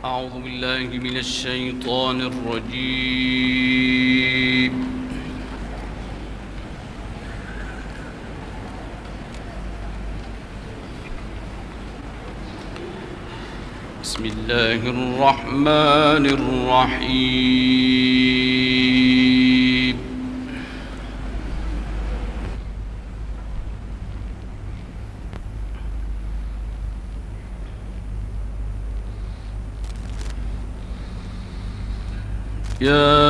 أعوذ بالله من الشيطان الرجيم. بسم الله الرحمن الرحيم. يا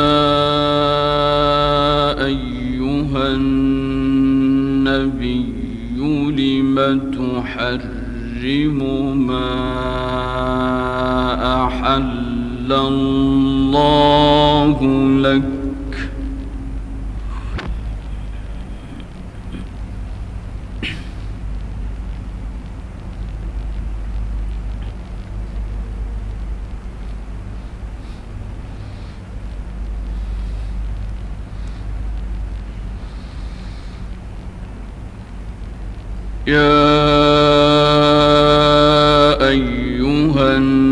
أيها النبي لم تحرم ما أحل الله لك يا أيها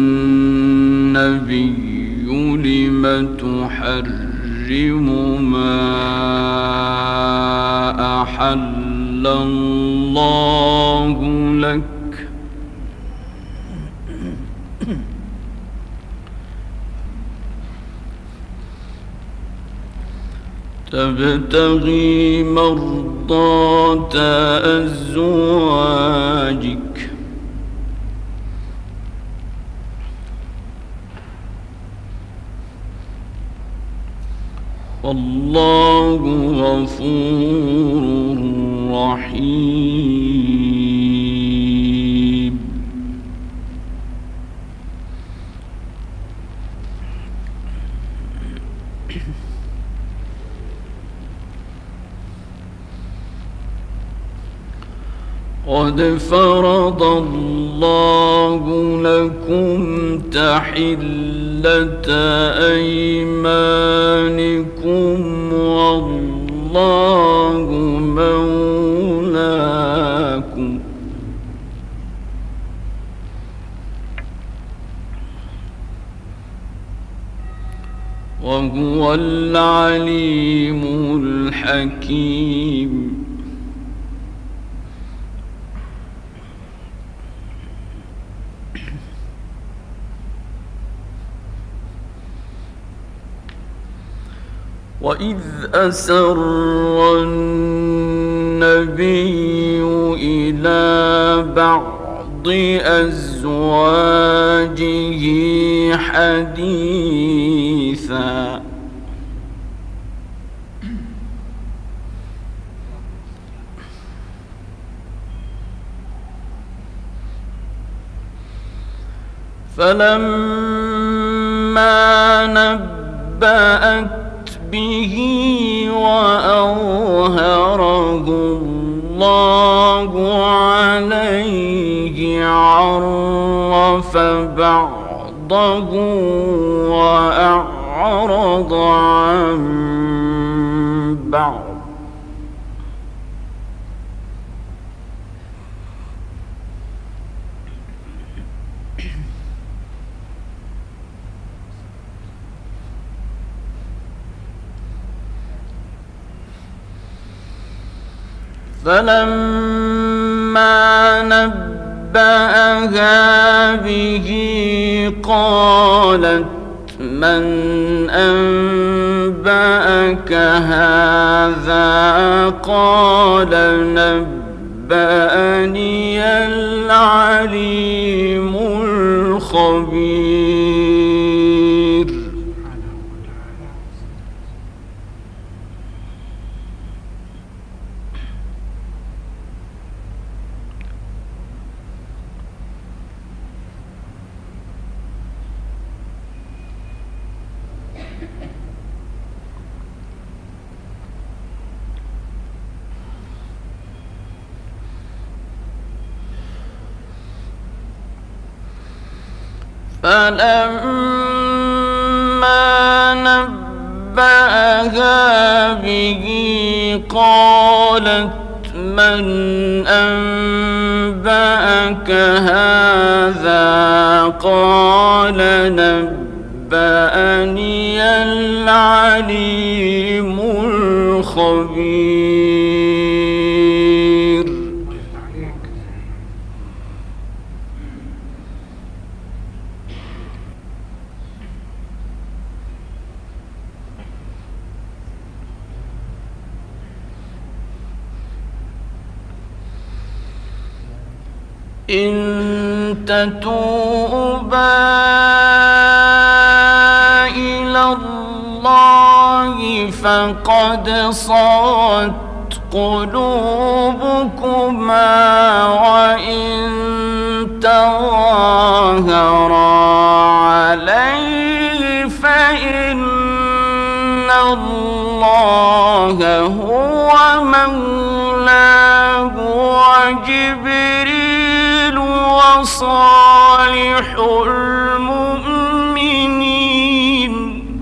النبي لم تحرم ما أحل الله لك تبتغي مرضات أزواجك والله غفور رحيم. قد فرض الله لكم تحلة أيمانكم والله مولاكم وهو العليم الحكيم. وإذ أسر النبي إلى بعض أزواجه حديثا فلما نبأت به وأظهره الله عليه عرف بعضه وأعرض عن بعض فلما نبأها به قالت من أنبأك هذا قال نبأني العليم الخبير. فلما نبأها به قالت من أنبأك لك هذا؟ قال نبأني العليم الخبير. إن تتوبا إلى الله فقد صغت قلوبكما، وإن تظاهرا عليه فإن الله هو مولاه وجبريل وصالح المؤمنين.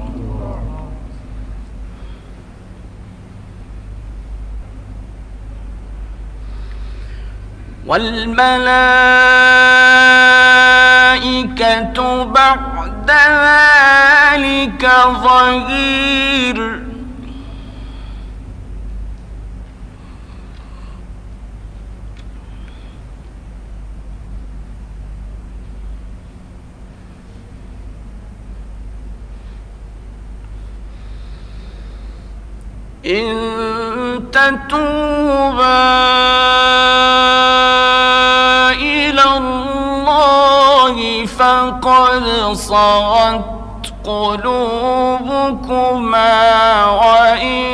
والملائكة بعد ذلك ظهير. إن تتوبا إلى الله فقد صغت قلوبكما، وإن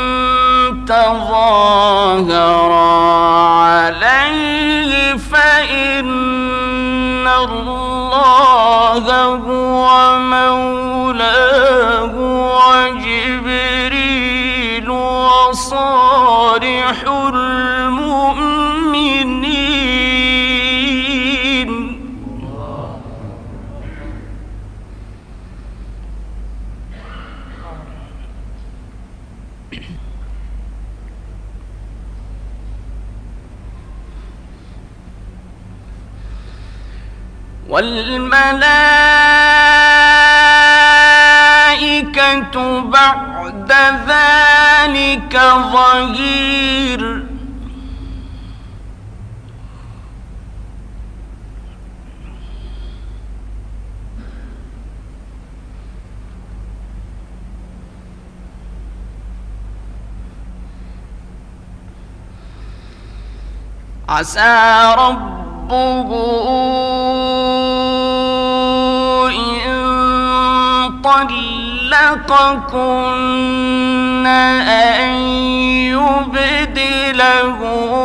تظاهرا عليه فإن الله هو مولاه وجبريل وصالح المؤمنين. والملائكة بعد ذلك ظهير. عسى ربه إن طلقكن أن يبدله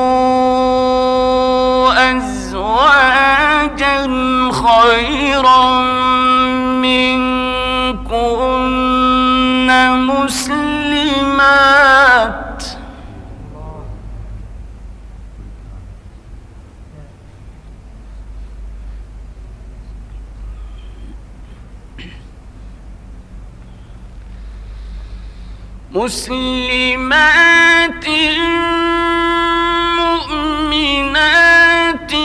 أزواجا خيرا منكن مسلمات مؤمنات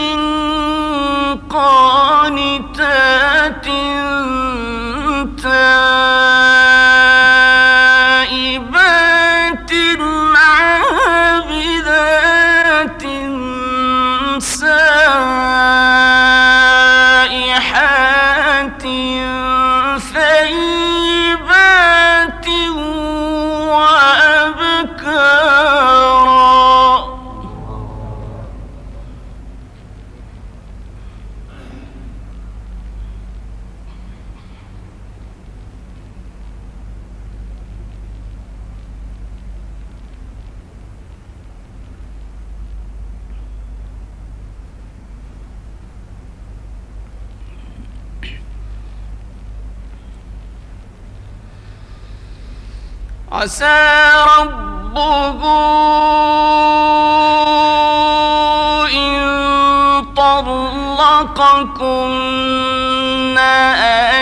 قانتات تائبات عابدات سائحات ثيبات وأبكارا. عسى ربه إن طلقكن أن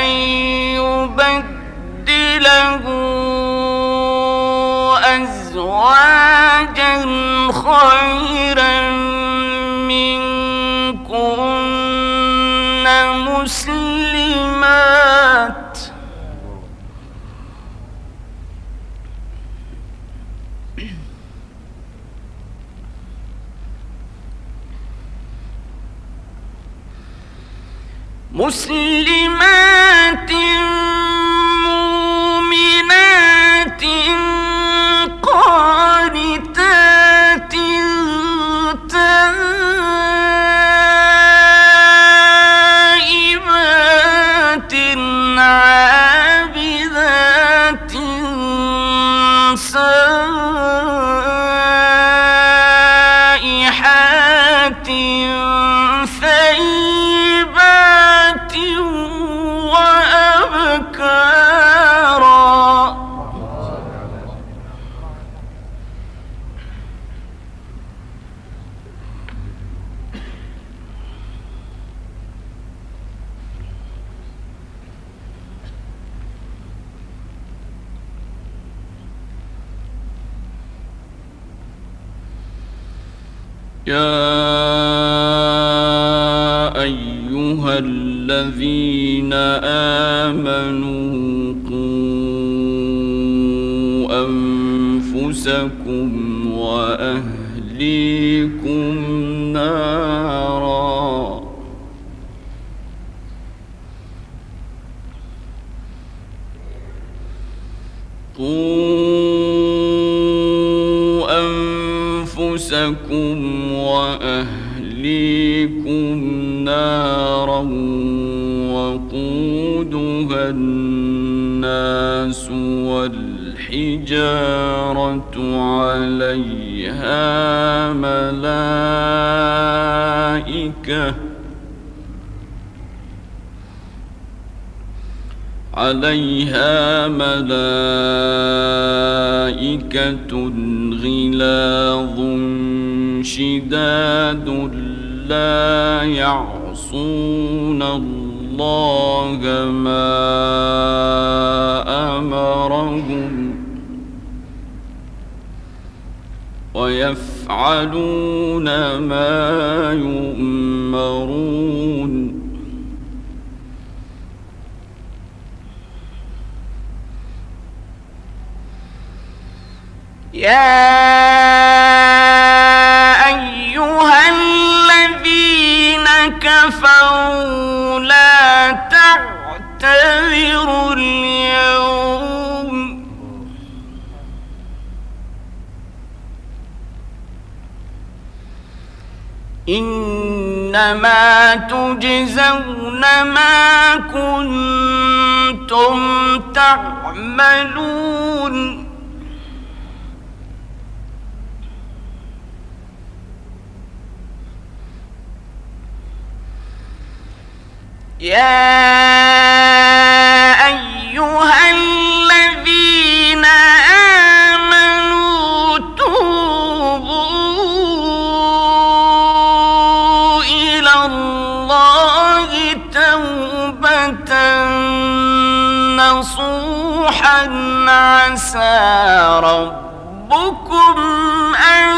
يبدله أزواجا خيرا منكن مسلمات مؤمنات قانتات تائبات عابدات سائحات ثيبات وأبكارا. يا أيها الذين آمنوا قوا أنفسكم وأهليكم نارا أنفسكم وأهليكم نارا وقودها الناس والحجارة عليها ملائكة غلاظ شداد لا يعصون الله ما أمرهم ويفعلون ما يؤمرون. يا أيها الذين كفروا لا تعتذروا اليوم إنما تجزون ما كنتم تعملون. يا أيها الذين آمنوا توبوا إلى الله توبة نصوحا عسى ربكم أن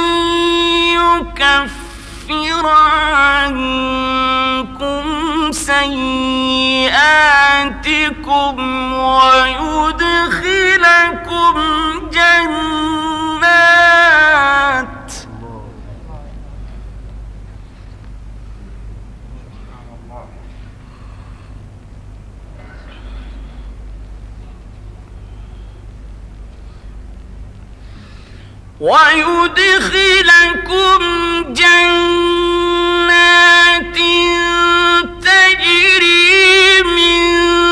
يكفر عنكم سيئاتكم ويدخلكم جنات تجري من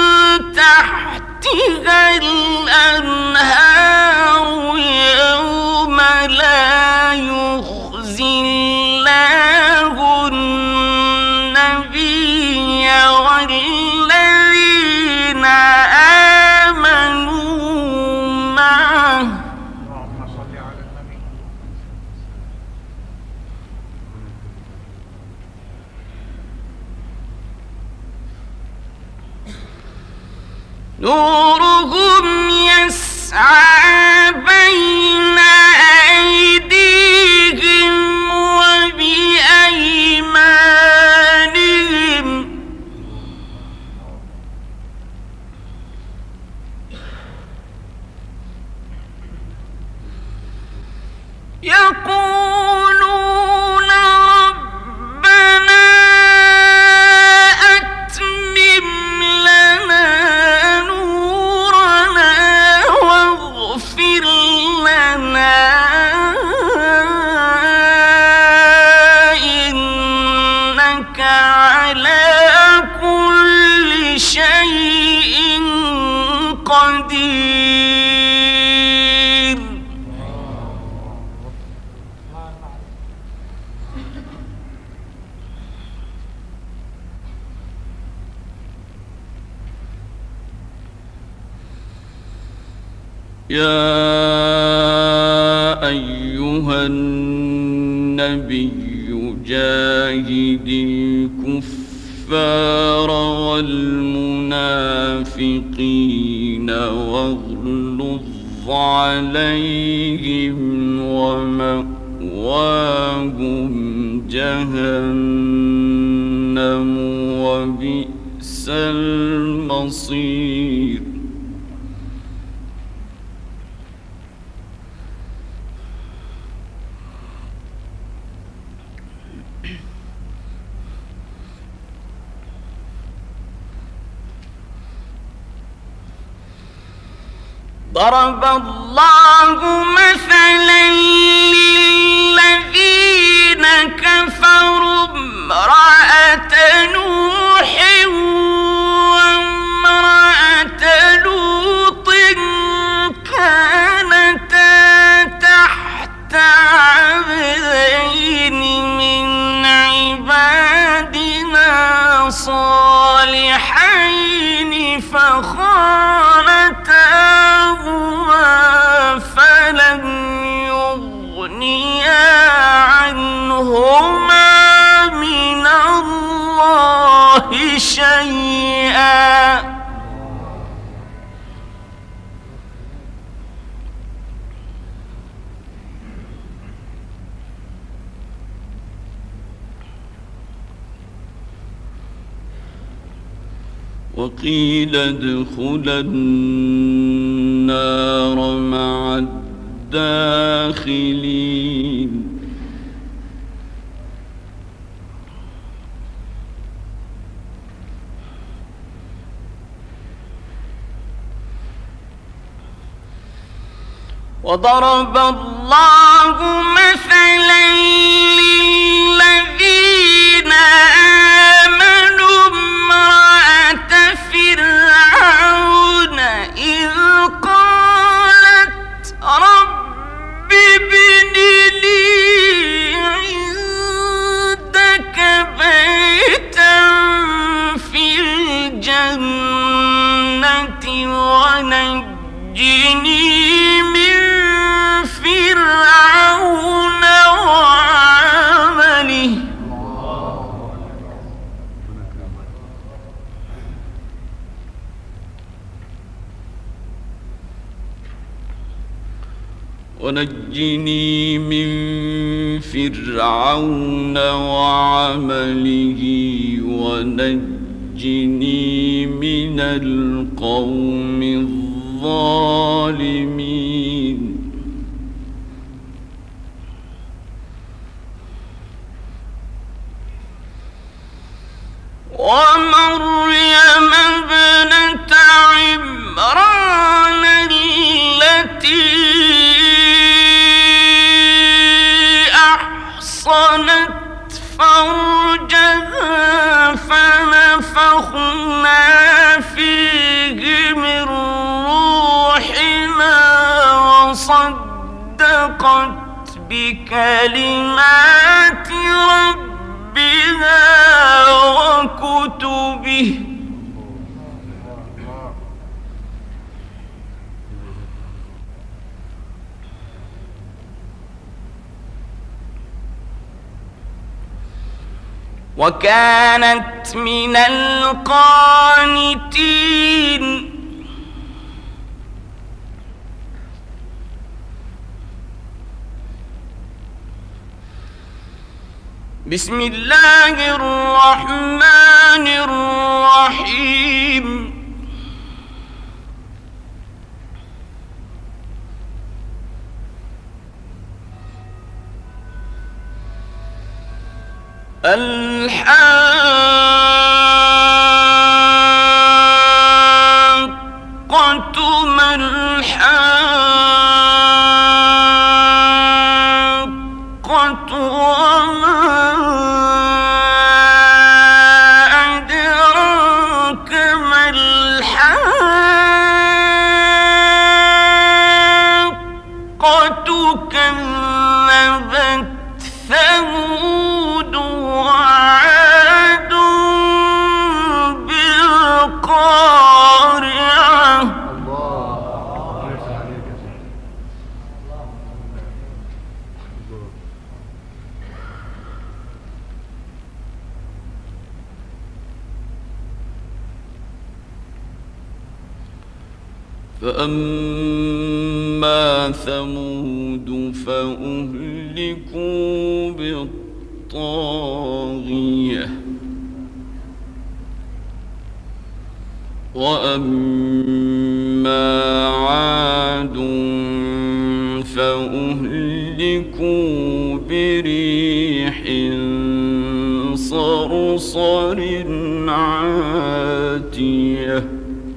تحتها الأنهار يوم لا يخزي الله النبي والذين آمنوا معه نورهم يسعى بين أيديهم وبأيمانهم يقولون ربنا أتمم يا أيها النبي جاهد الكفار والمنافقين واغلظ عليهم ومأواهم جهنم وبئس المصير. ضرب الله مثلا للذين كفروا امرأة نوح وامرأة لوط كانتا تحت عبدين من عبادنا صالحين فخانتاهما فلم يغنيا عنهما من الله شيئا وقيل ادخلا النار مع الداخلين. وضرب الله مثلا للذين آمنوا امرأة فرعون إذ قالت رب ابن لي عندك بيتا في الجنة ونجني من فرعون وعمله ونجني من فرعون وعمله ونجني من القوم الظالمين. ومريم ابنة عمران التي أحصنت فرجها فنفخنا فيه من روحنا وصدقت بكلمات ربها وكتبه وكانت من القانتين. بسم الله الرحمن الرحيم. الحاقة ما الحاقة وما أدراك ما الحاقة كذبت ثمود وعاد فأما ثمود فأهلكوا بالطاغية وأما عاد فأهلكوا بريح صرصر عاتية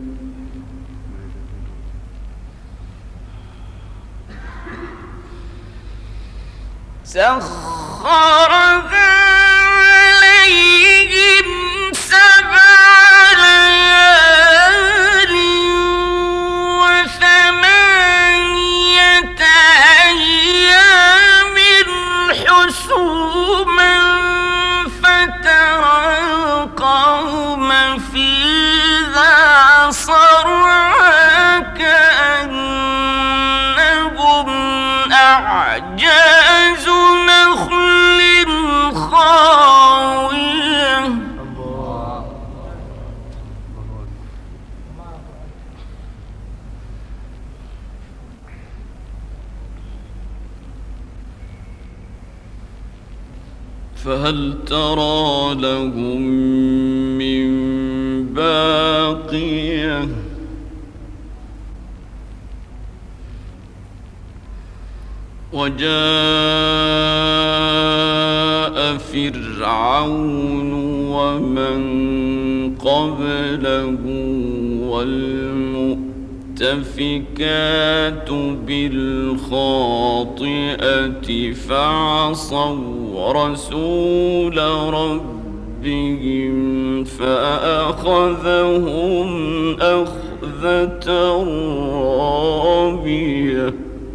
سخرها عليهم 7 ليال و8 أيام حسوما فترى القوم فيها صرعى كأنهم أعجاز نخل خاوية فهل ترى لهم من باقية وجاء فرعون ومن قبله والمؤتفكات بالخاطئة فعصوا رسول ربهم فأخذهم أخذة رابية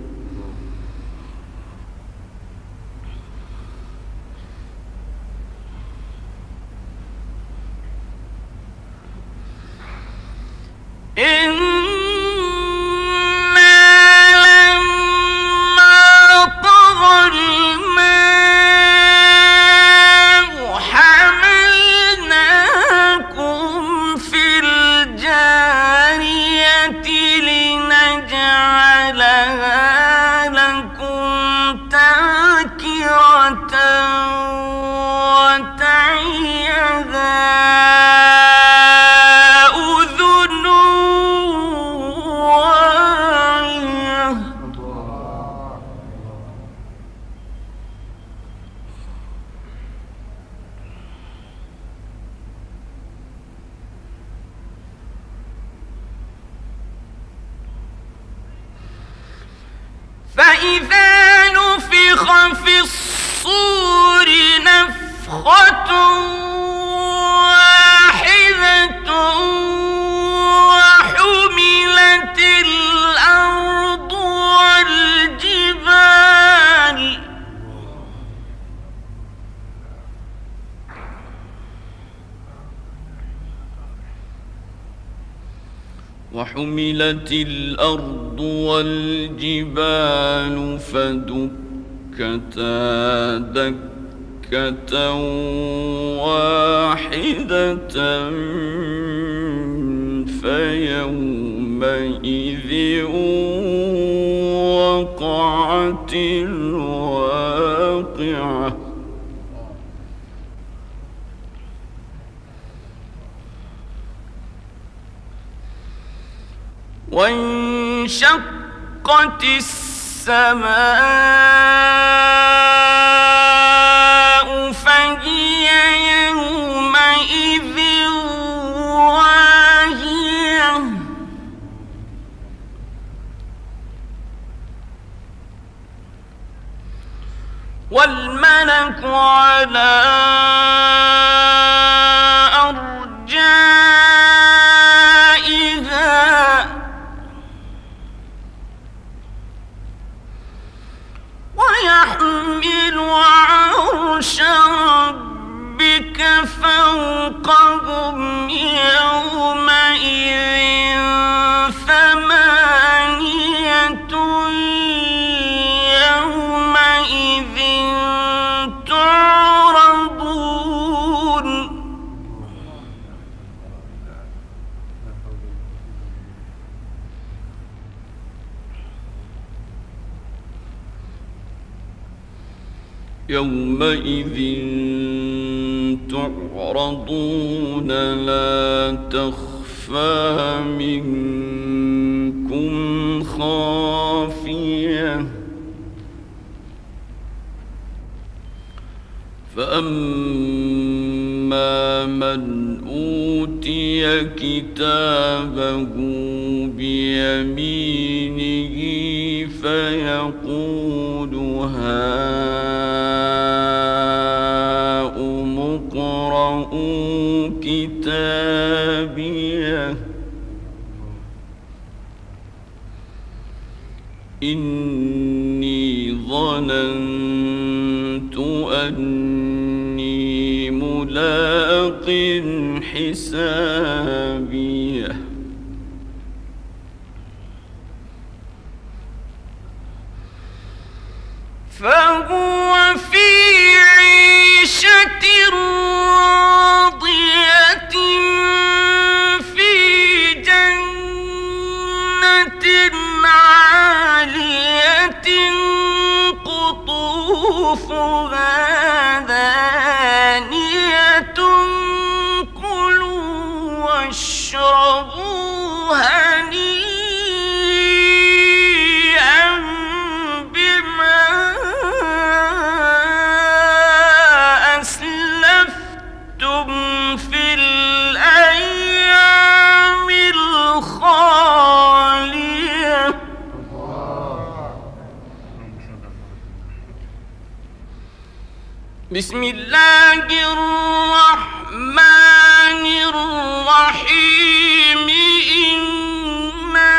فإذا نفخ في الصور نفخة واحدة وحملت الأرض والجبال وحملت الأرض والجبال فدكتا دكة واحدة فيومئذ وقعت الواقعة وانشقت السماء فهي يومئذ واهية والملك على ويحمل عرش ربك فوقهم يومئذ 8 يومئذ تعرضون يومئذ تعرضون لا تخفى منكم خافية فأما من أوتي كتابه بيمينه فيقول هاؤم اقرءوا كتابيه إني ظننت أني ملاق حسابيه فهو في عيشة راضية في جنة عالية قطوفها دانية كلوا واشربوا هنيئا بما أسلفتم في الأيام الخالية بسم الله الرحمن الرحيم إنا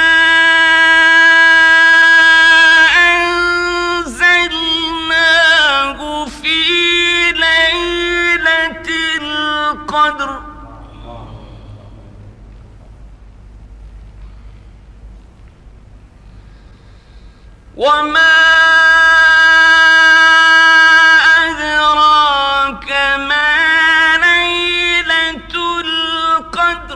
أنزلناه في ليلة القدر وما أدراك ما ليلة القدر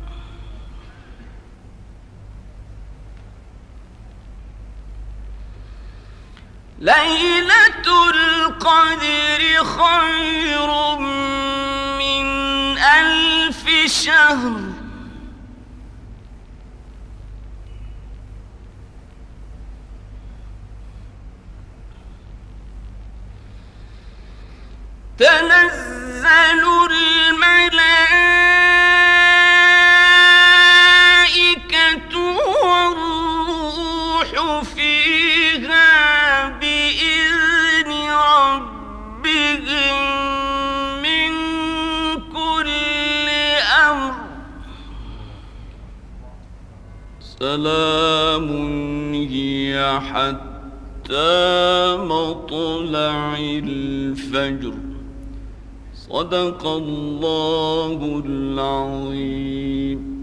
ليلة القدر خير من 1000 شهر تنزل الملائكة والروح فيها بإذن ربهم من كل أمر سلام هي حتى مطلع الفجر صدق الله العظيم.